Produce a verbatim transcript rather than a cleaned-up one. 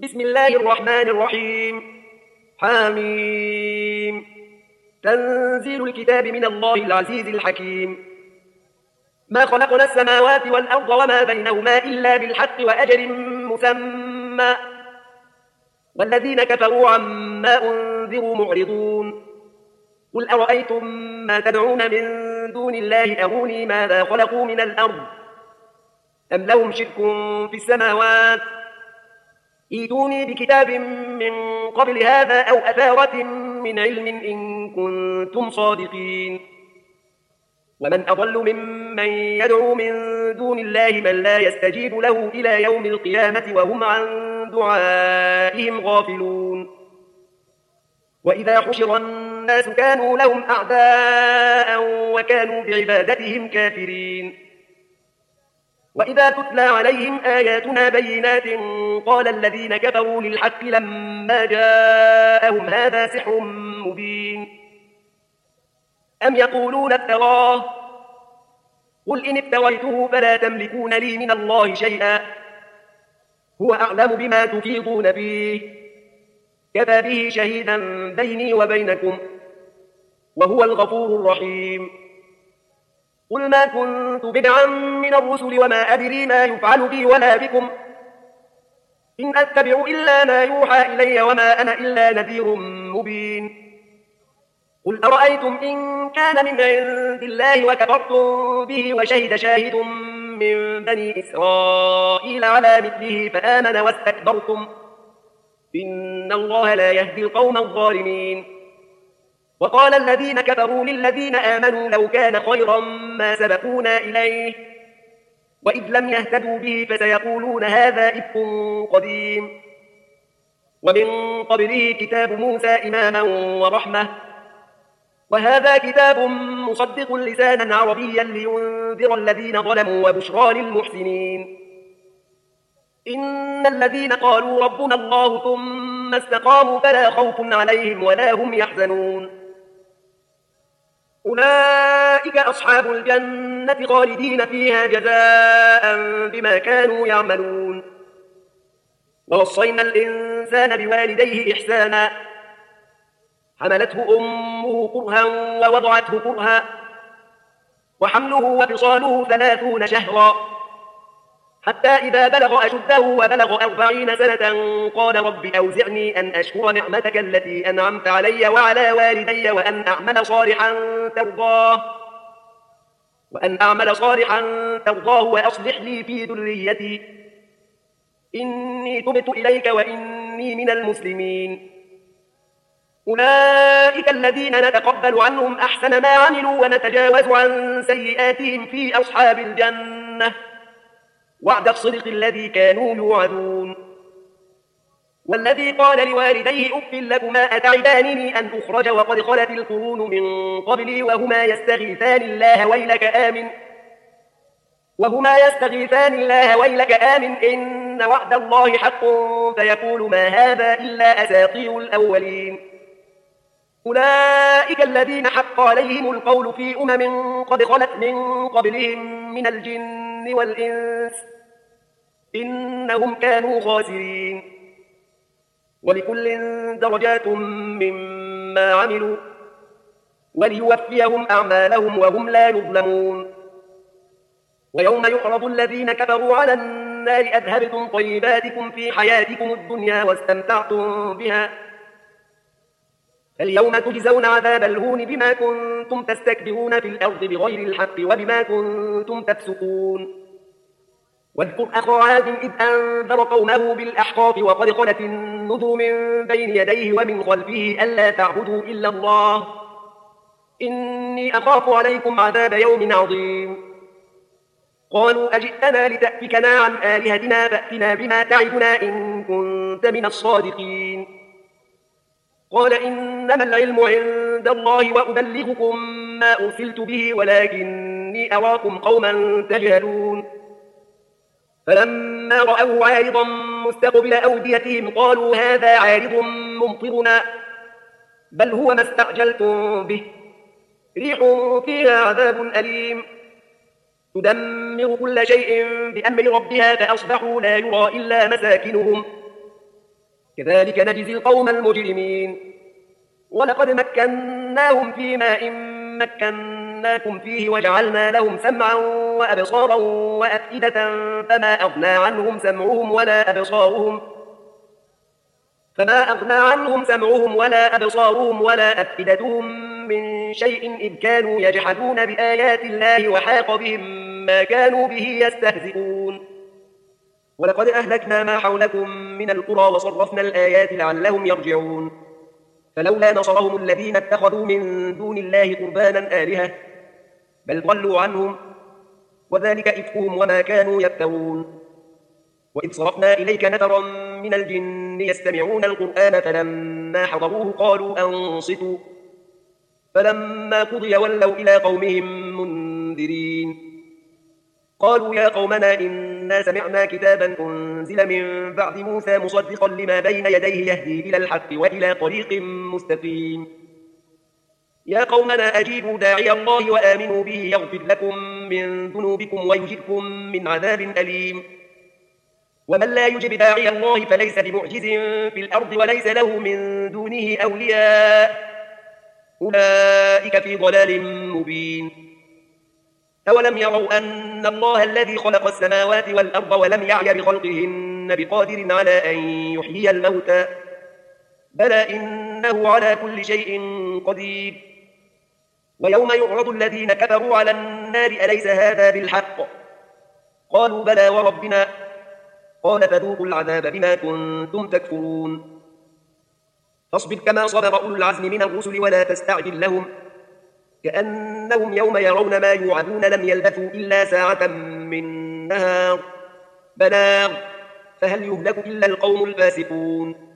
بسم الله الرحمن الرحيم. حاميم. تنزيل الكتاب من الله العزيز الحكيم. ما خلقنا السماوات والأرض وما بينهما إلا بالحق وأجل مسمى، والذين كفروا عما أنذروا معرضون. قل أرأيتم ما تدعون من دون الله أروني ماذا خلقوا من الأرض أم لهم شرك في السماوات، ائتوني بكتاب من قبل هذا أو أثارة من علم إن كنتم صادقين. ومن أضل ممن يدعو من دون الله من لا يستجيب له إلى يوم القيامة وهم عن دعائهم غافلون. وإذا حشر الناس كانوا لهم أعداء وكانوا بعبادتهم كافرين. وإذا تتلى عليهم آياتنا بينات قال الذين كفروا للحق لما جاءهم هذا سحر مبين. أم يقولون افتراه، قل إن افتريته فلا تملكون لي من الله شيئا، هو أعلم بما تفيضون فيه، كفى به شهيدا بيني وبينكم، وهو الغفور الرحيم. قل ما كنت بدعا من الرسل وما أدري ما يفعل بي ولا بكم، إن أتبع إلا ما يوحى إلي وما أنا إلا نذير مبين. قل أرأيتم إن كان من عند الله وكفرتم به وشهد شاهد من بني إسرائيل على مثله فآمن واستكبرتم، إن الله لا يهدي القوم الظالمين. وقال الذين كفروا للذين آمنوا لو كان خيرا ما سبقونا إليه، وإذ لم يهتدوا به فسيقولون هذا إفك قديم. ومن قبله كتاب موسى إماما ورحمة، وهذا كتاب مصدق لسانا عربيا لينذر الذين ظلموا وبشرى للمحسنين. إن الذين قالوا ربنا الله ثم استقاموا فلا خوف عليهم ولا هم يحزنون، أولئك أصحاب الجنة خالدين فيها جزاء بما كانوا يعملون. ووصينا الإنسان بوالديه إحسانا، حملته أمه كرها ووضعته كرها، وحمله وفصاله ثلاثون شهرا، حتى إذا بلغ أشده وبلغ أربعين سنة قال رب أوزعني أن أشكر نعمتك التي أنعمت علي وعلى والدي وأن أعمل صالحا ترضاه وأن أعمل صالحا ترضاه وأصلح لي في ذريتي إني تبت إليك وإني من المسلمين. أولئك الذين نتقبل عنهم أحسن ما عملوا ونتجاوز عن سيئاتهم في أصحاب الجنة، وعد الصدق الذي كانوا يوعدون. والذي قال لوالديه أف لكما أتعدانني أن أخرج وقد خلت القرون من قبلي وهما يستغيثان الله ويلك آمن وهما يستغيثان الله ويلك آمن إن وعد الله حق فيقول ما هذا إلا أساطير الأولين. أولئك الذين حق عليهم القول في أمم قد خلت من قبلهم من الجن والإنس إنهم كانوا خاسرين. ولكل درجات مما عملوا وليوفيهم أعمالهم وهم لا يظلمون. ويوم يعرض الذين كفروا على النار أذهبتم طيباتكم في حياتكم الدنيا واستمتعتم بها، اليوم تجزون عذاب الهون بما كنتم تستكبرون في الأرض بغير الحق وبما كنتم تفسقون. واذكر أخا عاد إذ أنذر قومه بالأحقاف وقد خلت النذر من بين يديه ومن خلفه ألا تعبدوا إلا الله إني أخاف عليكم عذاب يوم عظيم. قالوا أجئتنا لتأفكنا عن آلهتنا فأتنا بما تعدنا إن كنت من الصادقين. قال إنما العلم عند الله وأبلغكم ما أرسلت به ولكني أراكم قوما تجهلون. فلما رأوا عارضا مستقبل أوديتهم قالوا هذا عارض ممطرنا بل هو ما استعجلتم به ريح فيها عذاب أليم تدمر كل شيء بأمر ربها فأصبحوا لا يرى إلا مساكنهم كذلك نجزي القوم المجرمين ولقد مكناهم في ماء مكناكم فيه وجعلنا لهم سمعا وأبصارا وأفئدة فما أغنى عنهم سمعهم ولا أبصارهم فما أغنى عنهم سمعهم ولا أبصارهم ولا أفئدتهم من شيء إذ كانوا يجحدون بآيات الله وحاق بهم ما كانوا به يستهزئون ولقد أهلكنا ما حولكم من القرى وصرفنا الآيات لعلهم يرجعون فلولا نصرهم الذين اتخذوا من دون الله قربانا آلهة بل ضلوا عنهم وذلك إفكهم وما كانوا يفترون وإذ صرفنا إليك نفرا من الجن يستمعون القرآن فلما حضروه قالوا أنصتوا فلما قضي ولوا إلى قومهم منذرين قالوا يا قومنا إنا سمعنا كتابا أنزل من بعد موسى مصدقا لما بين يديه يهدي إلى الحق وإلى طريق مستقيم يا قومنا أجيبوا داعي الله وآمنوا به يغفر لكم من ذنوبكم ويجركم من عذاب أليم ومن لا يجب داعي الله فليس بمعجز في الأرض وليس له من دونه أولياء أولئك في ضلال مبين أولم يروا أن الله الذي خلق السماوات والأرض ولم يعي بخلقهن بقادر على أن يحيي الموتى بلى إنه على كل شيء قدير ويوم يعرض الذين كفروا على النار أليس هذا بالحق قالوا بلى وربنا قال فذوقوا العذاب بما كنتم تكفرون فاصبر كما صبر أولو العزم من الرسل ولا تستعجل لهم كأنهم يوم يرون ما يوعدون لم يلبثوا إلا ساعة من نهار بلاغ فهل يهلك إلا القوم الفاسقون